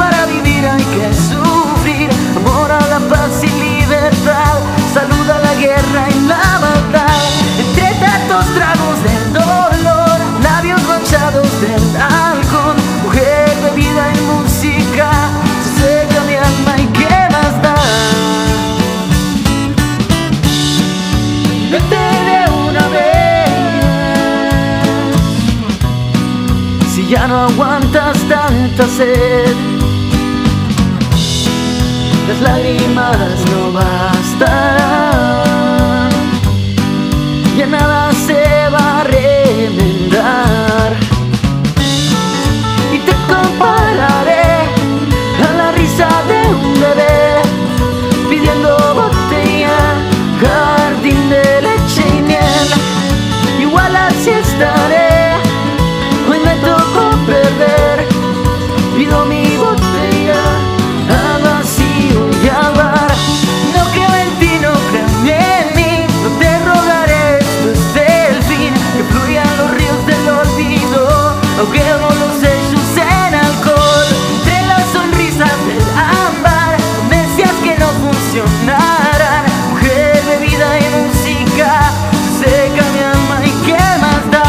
para vivir hay que sufrir. Amor a la paz y libertad, salud a la guerra y la maldad. Entre tantos tragos del dolor, labios manchados del alcohol, mujer, bebida y música, se seca mi alma y qué más da. Vete de una vez, si ya no aguantas tanta sed. Las lágrimas no bastarán, ya nada se va a remendar. Y te compararé a la risa de un bebé pidiendo botella, jardín de leche y miel. Igual así estaré, hoy me tocó perder. Pido mi botella al vacío y al bar. No creo en ti, no creo en mí, no te rogaré, esto es el fin. Que fluyan los ríos del olvido, ahoguemos los hechos en alcohol. Entre las sonrisas del ámbar, no me decías que no funcionarán. Mujer, bebida y música, se seca mi alma y qué más da.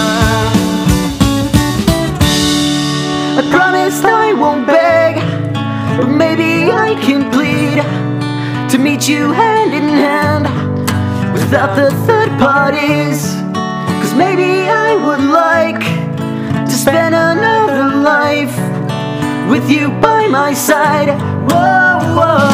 I promised I won't beg, but maybe I can plead to meet you hand in hand without the third parties. Cause maybe I would like to spend another life with you by my side. Whoa, whoa.